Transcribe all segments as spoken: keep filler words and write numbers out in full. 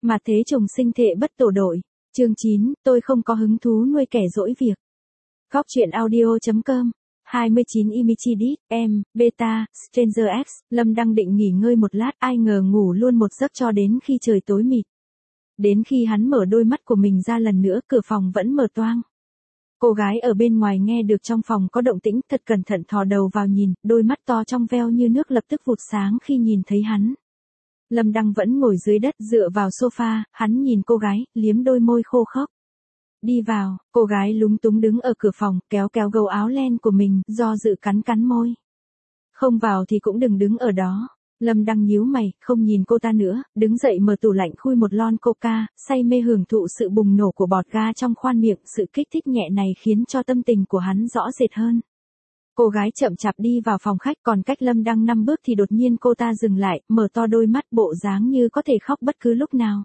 Mà thế trùng sinh thệ bất tổ đội. Chương chín, tôi không có hứng thú nuôi kẻ dỗi việc. Góc truyện audio.com hai mươi chín Imichidit, em, Beta, Stranger X, Lâm đang định nghỉ ngơi một lát, ai ngờ ngủ luôn một giấc cho đến khi trời tối mịt. Đến khi hắn mở đôi mắt của mình ra lần nữa, cửa phòng vẫn mở toang. Cô gái ở bên ngoài nghe được trong phòng có động tĩnh, thật cẩn thận thò đầu vào nhìn, đôi mắt to trong veo như nước lập tức vụt sáng khi nhìn thấy hắn. Lâm Đăng vẫn ngồi dưới đất dựa vào sofa, hắn nhìn cô gái, liếm đôi môi khô khốc. Đi vào, cô gái lúng túng đứng ở cửa phòng, kéo kéo gấu áo len của mình, do dự cắn cắn môi. Không vào thì cũng đừng đứng ở đó. Lâm Đăng nhíu mày, không nhìn cô ta nữa, đứng dậy mở tủ lạnh khui một lon coca, say mê hưởng thụ sự bùng nổ của bọt ga trong khoang miệng, sự kích thích nhẹ này khiến cho tâm tình của hắn rõ rệt hơn. Cô gái chậm chạp đi vào phòng khách, còn cách Lâm Đăng năm bước thì đột nhiên cô ta dừng lại, mở to đôi mắt, bộ dáng như có thể khóc bất cứ lúc nào.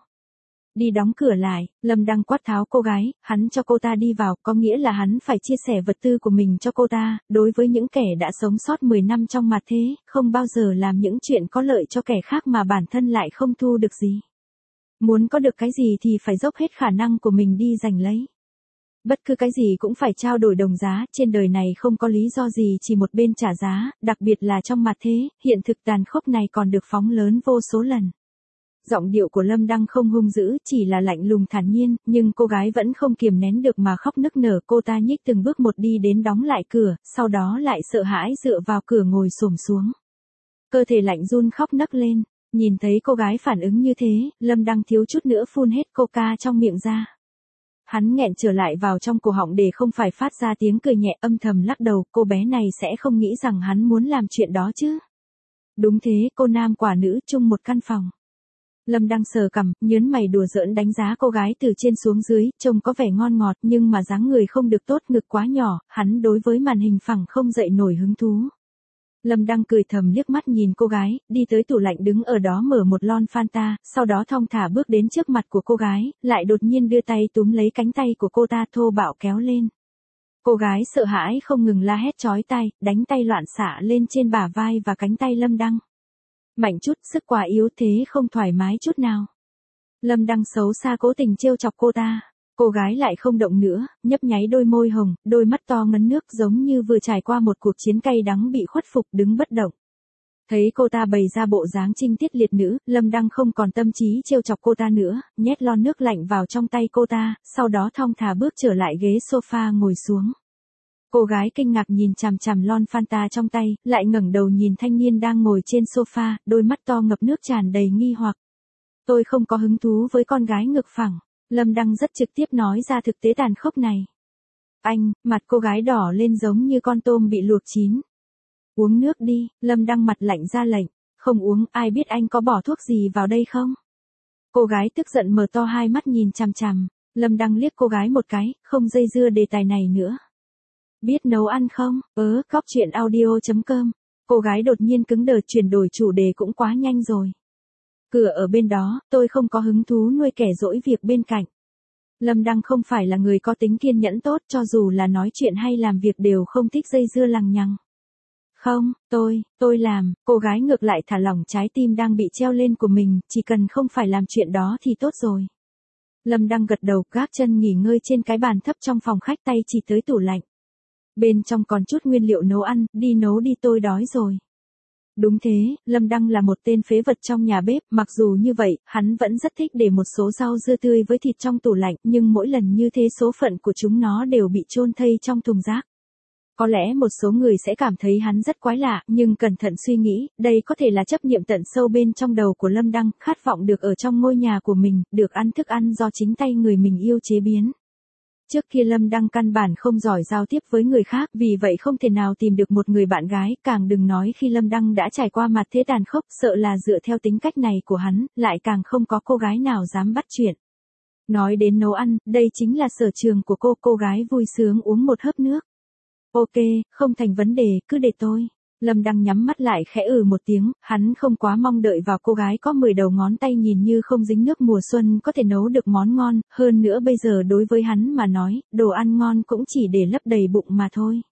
Đi đóng cửa lại, Lâm Đăng quát tháo cô gái, hắn cho cô ta đi vào, có nghĩa là hắn phải chia sẻ vật tư của mình cho cô ta, đối với những kẻ đã sống sót mười năm trong mặt thế, không bao giờ làm những chuyện có lợi cho kẻ khác mà bản thân lại không thu được gì. Muốn có được cái gì thì phải dốc hết khả năng của mình đi giành lấy. Bất cứ cái gì cũng phải trao đổi đồng giá, trên đời này không có lý do gì chỉ một bên trả giá, đặc biệt là trong mặt thế, hiện thực tàn khốc này còn được phóng lớn vô số lần. Giọng điệu của Lâm Đăng không hung dữ, chỉ là lạnh lùng thản nhiên, nhưng cô gái vẫn không kiềm nén được mà khóc nức nở, cô ta nhích từng bước một đi đến đóng lại cửa, sau đó lại sợ hãi dựa vào cửa ngồi xổm xuống. Cơ thể lạnh run khóc nấc lên, nhìn thấy cô gái phản ứng như thế, Lâm Đăng thiếu chút nữa phun hết coca trong miệng ra. Hắn nghẹn trở lại vào trong cổ họng để không phải phát ra tiếng cười nhẹ, âm thầm lắc đầu, cô bé này sẽ không nghĩ rằng hắn muốn làm chuyện đó chứ. Đúng thế, cô nam quả nữ chung một căn phòng. Lâm Đăng sờ cằm, nhớn mày đùa giỡn đánh giá cô gái từ trên xuống dưới, trông có vẻ ngon ngọt nhưng mà dáng người không được tốt, ngực quá nhỏ, hắn đối với màn hình phẳng không dậy nổi hứng thú. Lâm Đăng cười thầm liếc mắt nhìn cô gái, đi tới tủ lạnh đứng ở đó mở một lon Fanta, sau đó thong thả bước đến trước mặt của cô gái, lại đột nhiên đưa tay túm lấy cánh tay của cô ta thô bạo kéo lên. Cô gái sợ hãi không ngừng la hét chói tai, đánh tay loạn xạ lên trên bả vai và cánh tay Lâm Đăng. Mạnh chút, sức quá yếu thế không thoải mái chút nào. Lâm Đăng xấu xa cố tình trêu chọc cô ta. Cô gái lại không động nữa, nhấp nháy đôi môi hồng, đôi mắt to ngấn nước giống như vừa trải qua một cuộc chiến cay đắng bị khuất phục đứng bất động. Thấy cô ta bày ra bộ dáng trinh tiết liệt nữ, Lâm Đăng không còn tâm trí trêu chọc cô ta nữa, nhét lon nước lạnh vào trong tay cô ta, sau đó thong thả bước trở lại ghế sofa ngồi xuống. Cô gái kinh ngạc nhìn chằm chằm lon Fanta trong tay, lại ngẩng đầu nhìn thanh niên đang ngồi trên sofa, đôi mắt to ngập nước tràn đầy nghi hoặc. Tôi không có hứng thú với con gái ngực phẳng. Lâm Đăng rất trực tiếp nói ra thực tế tàn khốc này. Anh, mặt cô gái đỏ lên giống như con tôm bị luộc chín. Uống nước đi, Lâm Đăng mặt lạnh ra lệnh. Không uống, ai biết anh có bỏ thuốc gì vào đây không? Cô gái tức giận mở to hai mắt nhìn chằm chằm. Lâm Đăng liếc cô gái một cái, không dây dưa đề tài này nữa. Biết nấu ăn không? Ớ, góc truyện audio.com. Cô gái đột nhiên cứng đờ, chuyển đổi chủ đề cũng quá nhanh rồi. Cửa ở bên đó, tôi không có hứng thú nuôi kẻ dỗi việc bên cạnh. Lâm Đăng không phải là người có tính kiên nhẫn tốt, cho dù là nói chuyện hay làm việc đều không thích dây dưa lằng nhằng. Không, tôi, tôi làm, cô gái ngược lại thả lỏng trái tim đang bị treo lên của mình, chỉ cần không phải làm chuyện đó thì tốt rồi. Lâm Đăng gật đầu, gác chân nghỉ ngơi trên cái bàn thấp trong phòng khách, tay chỉ tới tủ lạnh. Bên trong còn chút nguyên liệu nấu ăn, đi nấu đi, tôi đói rồi. Đúng thế, Lâm Đăng là một tên phế vật trong nhà bếp, mặc dù như vậy, hắn vẫn rất thích để một số rau dưa tươi với thịt trong tủ lạnh, nhưng mỗi lần như thế số phận của chúng nó đều bị chôn thây trong thùng rác. Có lẽ một số người sẽ cảm thấy hắn rất quái lạ, nhưng cẩn thận suy nghĩ, đây có thể là chấp niệm tận sâu bên trong đầu của Lâm Đăng, khát vọng được ở trong ngôi nhà của mình, được ăn thức ăn do chính tay người mình yêu chế biến. Trước kia Lâm Đăng căn bản không giỏi giao tiếp với người khác, vì vậy không thể nào tìm được một người bạn gái, càng đừng nói khi Lâm Đăng đã trải qua mặt thế tàn khốc, sợ là dựa theo tính cách này của hắn, lại càng không có cô gái nào dám bắt chuyện. Nói đến nấu ăn, đây chính là sở trường của cô, cô gái vui sướng uống một hớp nước. Ok, không thành vấn đề, cứ để tôi. Lâm Đăng nhắm mắt lại khẽ ừ một tiếng, hắn không quá mong đợi vào cô gái có mười đầu ngón tay nhìn như không dính nước mùa xuân có thể nấu được món ngon, hơn nữa bây giờ đối với hắn mà nói, đồ ăn ngon cũng chỉ để lấp đầy bụng mà thôi.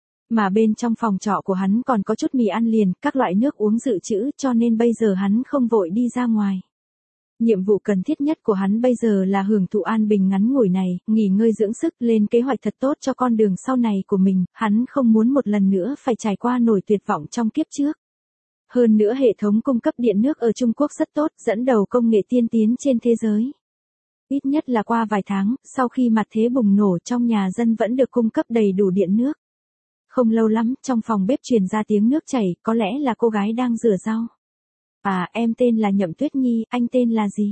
Mà bên trong phòng trọ của hắn còn có chút mì ăn liền, các loại nước uống dự trữ, cho nên bây giờ hắn không vội đi ra ngoài. Nhiệm vụ cần thiết nhất của hắn bây giờ là hưởng thụ an bình ngắn ngủi này, nghỉ ngơi dưỡng sức, lên kế hoạch thật tốt cho con đường sau này của mình, hắn không muốn một lần nữa phải trải qua nổi tuyệt vọng trong kiếp trước. Hơn nữa hệ thống cung cấp điện nước ở Trung Quốc rất tốt, dẫn đầu công nghệ tiên tiến trên thế giới. Ít nhất là qua vài tháng, sau khi mặt thế bùng nổ trong nhà dân vẫn được cung cấp đầy đủ điện nước. Không lâu lắm, trong phòng bếp truyền ra tiếng nước chảy, có lẽ là cô gái đang rửa rau. À, em tên là Nhậm Tuyết Nhi, anh tên là gì?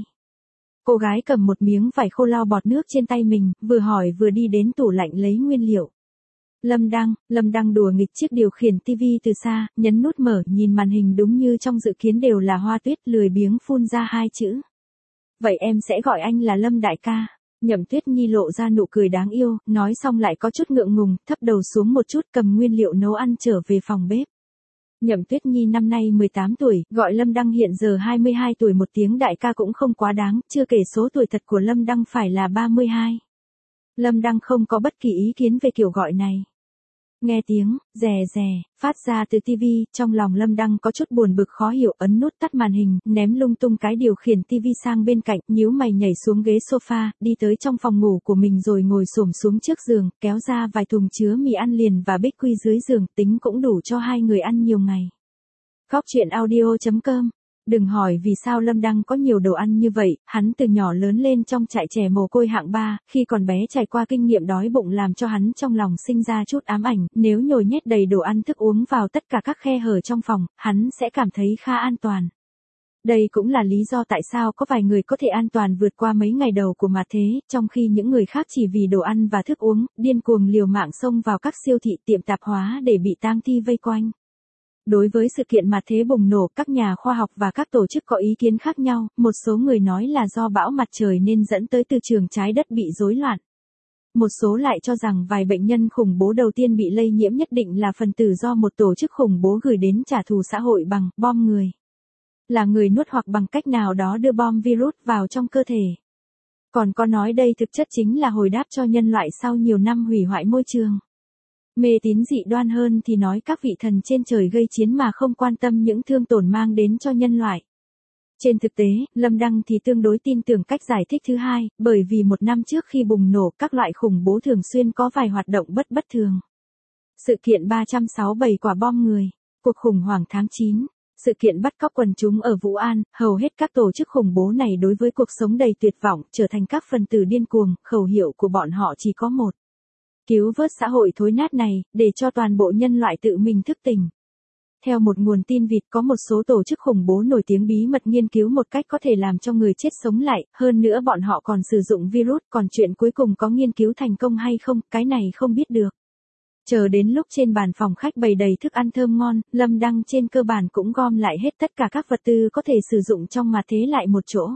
Cô gái cầm một miếng vải khô lau bọt nước trên tay mình, vừa hỏi vừa đi đến tủ lạnh lấy nguyên liệu. Lâm Đăng, Lâm Đăng đùa nghịch chiếc điều khiển tivi từ xa, nhấn nút mở, nhìn màn hình đúng như trong dự kiến đều là Hoa Tuyết, lười biếng phun ra hai chữ. Vậy em sẽ gọi anh là Lâm đại ca. Nhậm Tuyết Nhi lộ ra nụ cười đáng yêu, nói xong lại có chút ngượng ngùng, thấp đầu xuống một chút cầm nguyên liệu nấu ăn trở về phòng bếp. Nhậm Tuyết Nhi năm nay mười tám tuổi, gọi Lâm Đăng hiện giờ hai mươi hai tuổi, một tiếng đại ca cũng không quá đáng, chưa kể số tuổi thật của Lâm Đăng phải là ba mươi hai. Lâm Đăng không có bất kỳ ý kiến về kiểu gọi này. Nghe tiếng, rè rè, phát ra từ tivi, trong lòng Lâm Đăng có chút buồn bực khó hiểu, ấn nút tắt màn hình, ném lung tung cái điều khiển tivi sang bên cạnh, nhíu mày nhảy xuống ghế sofa, đi tới trong phòng ngủ của mình rồi ngồi xổm xuống trước giường, kéo ra vài thùng chứa mì ăn liền và bích quy dưới giường, tính cũng đủ cho hai người ăn nhiều ngày. Góc truyện audio chấm com. Đừng hỏi vì sao Lâm Đăng có nhiều đồ ăn như vậy, hắn từ nhỏ lớn lên trong trại trẻ mồ côi hạng ba, khi còn bé trải qua kinh nghiệm đói bụng làm cho hắn trong lòng sinh ra chút ám ảnh, nếu nhồi nhét đầy đồ ăn thức uống vào tất cả các khe hở trong phòng, hắn sẽ cảm thấy khá an toàn. Đây cũng là lý do tại sao có vài người có thể an toàn vượt qua mấy ngày đầu của mặt thế, trong khi những người khác chỉ vì đồ ăn và thức uống, điên cuồng liều mạng xông vào các siêu thị tiệm tạp hóa để bị tang thi vây quanh. Đối với sự kiện mặt thế bùng nổ, các nhà khoa học và các tổ chức có ý kiến khác nhau, một số người nói là do bão mặt trời nên dẫn tới từ trường trái đất bị rối loạn. Một số lại cho rằng vài bệnh nhân khủng bố đầu tiên bị lây nhiễm nhất định là phần tử do một tổ chức khủng bố gửi đến trả thù xã hội bằng bom người. Là người nuốt hoặc bằng cách nào đó đưa bom virus vào trong cơ thể. Còn có nói đây thực chất chính là hồi đáp cho nhân loại sau nhiều năm hủy hoại môi trường. Mê tín dị đoan hơn thì nói các vị thần trên trời gây chiến mà không quan tâm những thương tổn mang đến cho nhân loại. Trên thực tế, Lâm Đăng thì tương đối tin tưởng cách giải thích thứ hai, bởi vì một năm trước khi bùng nổ các loại khủng bố thường xuyên có vài hoạt động bất bất thường. Sự kiện ba trăm sáu mươi bảy quả bom người, cuộc khủng hoảng tháng chín, sự kiện bắt cóc quần chúng ở Vũ An, hầu hết các tổ chức khủng bố này đối với cuộc sống đầy tuyệt vọng trở thành các phần tử điên cuồng, khẩu hiệu của bọn họ chỉ có một. Cứu vớt xã hội thối nát này, để cho toàn bộ nhân loại tự mình thức tỉnh. Theo một nguồn tin vịt có một số tổ chức khủng bố nổi tiếng bí mật nghiên cứu một cách có thể làm cho người chết sống lại, hơn nữa bọn họ còn sử dụng virus, còn chuyện cuối cùng có nghiên cứu thành công hay không, cái này không biết được. Chờ đến lúc trên bàn phòng khách bày đầy thức ăn thơm ngon, Lâm Đăng trên cơ bản cũng gom lại hết tất cả các vật tư có thể sử dụng trong mặt thế lại một chỗ.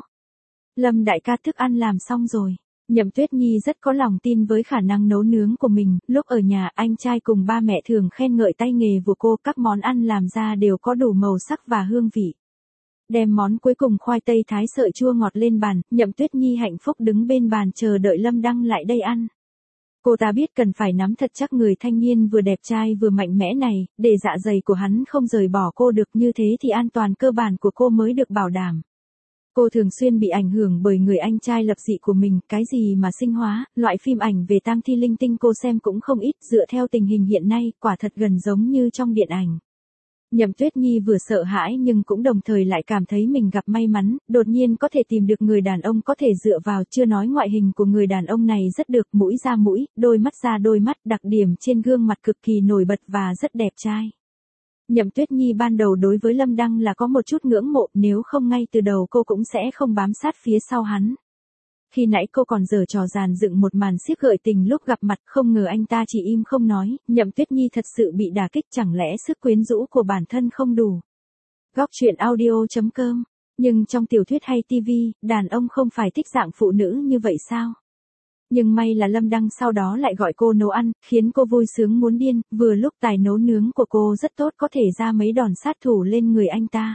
Lâm đại ca, thức ăn làm xong rồi. Nhậm Tuyết Nhi rất có lòng tin với khả năng nấu nướng của mình, lúc ở nhà anh trai cùng ba mẹ thường khen ngợi tay nghề của cô, các món ăn làm ra đều có đủ màu sắc và hương vị. Đem món cuối cùng khoai tây thái sợi chua ngọt lên bàn, Nhậm Tuyết Nhi hạnh phúc đứng bên bàn chờ đợi Lâm Đăng lại đây ăn. Cô ta biết cần phải nắm thật chắc người thanh niên vừa đẹp trai vừa mạnh mẽ này, để dạ dày của hắn không rời bỏ cô được, như thế thì an toàn cơ bản của cô mới được bảo đảm. Cô thường xuyên bị ảnh hưởng bởi người anh trai lập dị của mình, cái gì mà sinh hóa, loại phim ảnh về tang thi linh tinh cô xem cũng không ít, dựa theo tình hình hiện nay, quả thật gần giống như trong điện ảnh. Nhậm Tuyết Nhi vừa sợ hãi nhưng cũng đồng thời lại cảm thấy mình gặp may mắn, đột nhiên có thể tìm được người đàn ông có thể dựa vào, chưa nói ngoại hình của người đàn ông này rất được, mũi ra mũi, đôi mắt ra đôi mắt, đặc điểm trên gương mặt cực kỳ nổi bật và rất đẹp trai. Nhậm Tuyết Nhi ban đầu đối với Lâm Đăng là có một chút ngưỡng mộ, nếu không ngay từ đầu cô cũng sẽ không bám sát phía sau hắn. Khi nãy cô còn giở trò dàn dựng một màn xiếc gợi tình lúc gặp mặt, không ngờ anh ta chỉ im không nói, Nhậm Tuyết Nhi thật sự bị đả kích, chẳng lẽ sức quyến rũ của bản thân không đủ. Góc truyện audio chấm com. Nhưng trong tiểu thuyết hay tivi, đàn ông không phải thích dạng phụ nữ như vậy sao? Nhưng may là Lâm Đăng sau đó lại gọi cô nấu ăn, khiến cô vui sướng muốn điên, vừa lúc tài nấu nướng của cô rất tốt, có thể ra mấy đòn sát thủ lên người anh ta.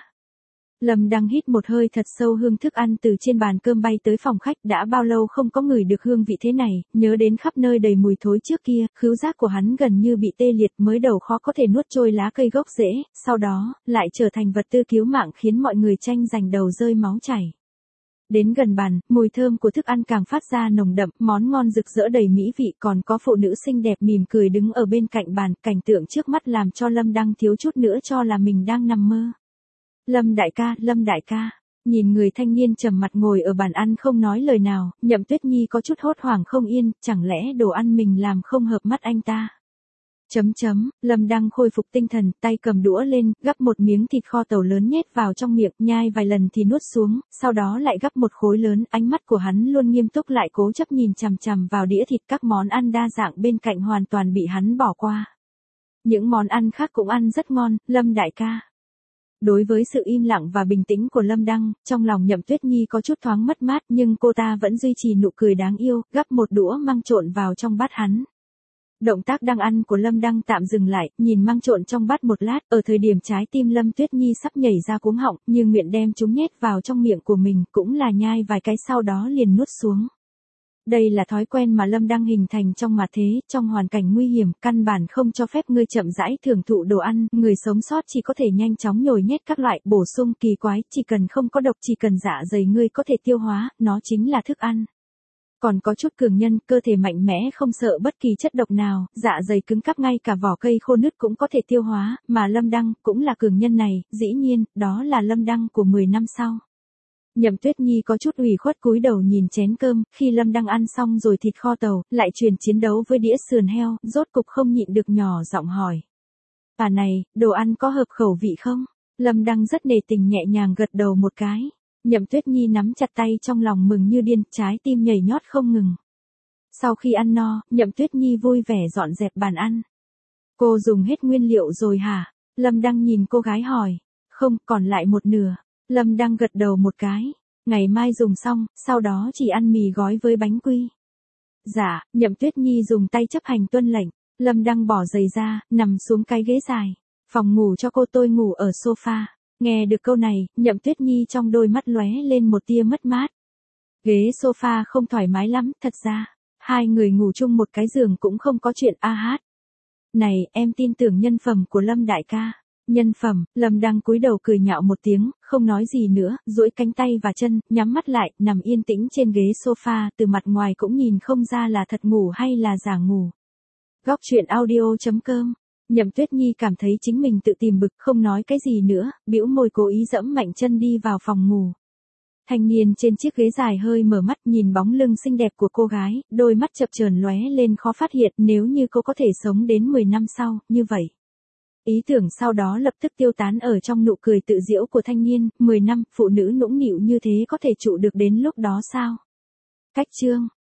Lâm Đăng hít một hơi thật sâu, hương thức ăn từ trên bàn cơm bay tới phòng khách, đã bao lâu không có ngửi được hương vị thế này, nhớ đến khắp nơi đầy mùi thối trước kia, khứu giác của hắn gần như bị tê liệt, mới đầu khó có thể nuốt trôi lá cây gốc rễ, sau đó, lại trở thành vật tư cứu mạng khiến mọi người tranh giành đầu rơi máu chảy. Đến gần bàn, mùi thơm của thức ăn càng phát ra nồng đậm, món ngon rực rỡ đầy mỹ vị, còn có phụ nữ xinh đẹp mỉm cười đứng ở bên cạnh bàn, cảnh tượng trước mắt làm cho Lâm Đăng thiếu chút nữa cho là mình đang nằm mơ. Lâm đại ca, Lâm đại ca. Nhìn người thanh niên trầm mặt ngồi ở bàn ăn không nói lời nào, Nhậm Tuyết Nhi có chút hốt hoảng không yên, chẳng lẽ đồ ăn mình làm không hợp mắt anh ta. Chấm chấm, Lâm Đăng khôi phục tinh thần, tay cầm đũa lên, gắp một miếng thịt kho tàu lớn nhét vào trong miệng, nhai vài lần thì nuốt xuống, sau đó lại gắp một khối lớn, ánh mắt của hắn luôn nghiêm túc lại cố chấp nhìn chằm chằm vào đĩa thịt, các món ăn đa dạng bên cạnh hoàn toàn bị hắn bỏ qua. Những món ăn khác cũng ăn rất ngon, Lâm đại ca. Đối với sự im lặng và bình tĩnh của Lâm Đăng, trong lòng Nhậm Tuyết Nhi có chút thoáng mất mát nhưng cô ta vẫn duy trì nụ cười đáng yêu, gắp một đũa măng trộn vào trong bát hắn. Động tác đang ăn của Lâm Đăng tạm dừng lại, nhìn măng trộn trong bát một lát, ở thời điểm trái tim Lâm Tuyết Nhi sắp nhảy ra cuống họng, nhưng miệng đem chúng nhét vào trong miệng của mình, cũng là nhai vài cái sau đó liền nuốt xuống. Đây là thói quen mà Lâm Đăng hình thành trong mà thế, trong hoàn cảnh nguy hiểm, căn bản không cho phép ngươi chậm rãi thưởng thụ đồ ăn, người sống sót chỉ có thể nhanh chóng nhồi nhét các loại, bổ sung kỳ quái, chỉ cần không có độc, chỉ cần dạ dày ngươi có thể tiêu hóa, nó chính là thức ăn. Còn có chút cường nhân, cơ thể mạnh mẽ không sợ bất kỳ chất độc nào, dạ dày cứng cáp ngay cả vỏ cây khô nứt cũng có thể tiêu hóa, mà Lâm Đăng cũng là cường nhân này, dĩ nhiên, đó là Lâm Đăng của mười năm sau. Nhậm Tuyết Nhi có chút ủy khuất cúi đầu nhìn chén cơm, khi Lâm Đăng ăn xong rồi thịt kho tàu, lại truyền chiến đấu với đĩa sườn heo, rốt cục không nhịn được nhỏ giọng hỏi. À này, đồ ăn có hợp khẩu vị không? Lâm Đăng rất nề tình nhẹ nhàng gật đầu một cái. Nhậm Tuyết Nhi nắm chặt tay trong lòng mừng như điên, trái tim nhảy nhót không ngừng. Sau khi ăn no, Nhậm Tuyết Nhi vui vẻ dọn dẹp bàn ăn. Cô dùng hết nguyên liệu rồi hả? Lâm Đăng nhìn cô gái hỏi. Không, còn lại một nửa. Lâm Đăng gật đầu một cái. Ngày mai dùng xong, sau đó chỉ ăn mì gói với bánh quy. Dạ, Nhậm Tuyết Nhi dùng tay chấp hành tuân lệnh. Lâm Đăng bỏ giày ra, nằm xuống cái ghế dài. Phòng ngủ cho cô, tôi ngủ ở sofa. Nghe được câu này, Nhậm Tuyết Nhi trong đôi mắt lóe lên một tia mất mát. Ghế sofa không thoải mái lắm, thật ra. Hai người ngủ chung một cái giường cũng không có chuyện a hát. Này, em tin tưởng nhân phẩm của Lâm đại ca. Nhân phẩm, Lâm Đăng cúi đầu cười nhạo một tiếng, không nói gì nữa, duỗi cánh tay và chân, nhắm mắt lại, nằm yên tĩnh trên ghế sofa, từ mặt ngoài cũng nhìn không ra là thật ngủ hay là giả ngủ. Góc truyện audio chấm com. Nhậm Tuyết Nhi cảm thấy chính mình tự tìm bực, không nói cái gì nữa, bĩu môi cố ý dẫm mạnh chân đi vào phòng ngủ. Thanh niên trên chiếc ghế dài hơi mở mắt nhìn bóng lưng xinh đẹp của cô gái, đôi mắt chập chờn lóe lên khó phát hiện nếu như cô có thể sống đến mười năm sau, như vậy. Ý tưởng sau đó lập tức tiêu tán ở trong nụ cười tự giễu của thanh niên, mười năm, phụ nữ nũng nịu như thế có thể trụ được đến lúc đó sao? Cách chương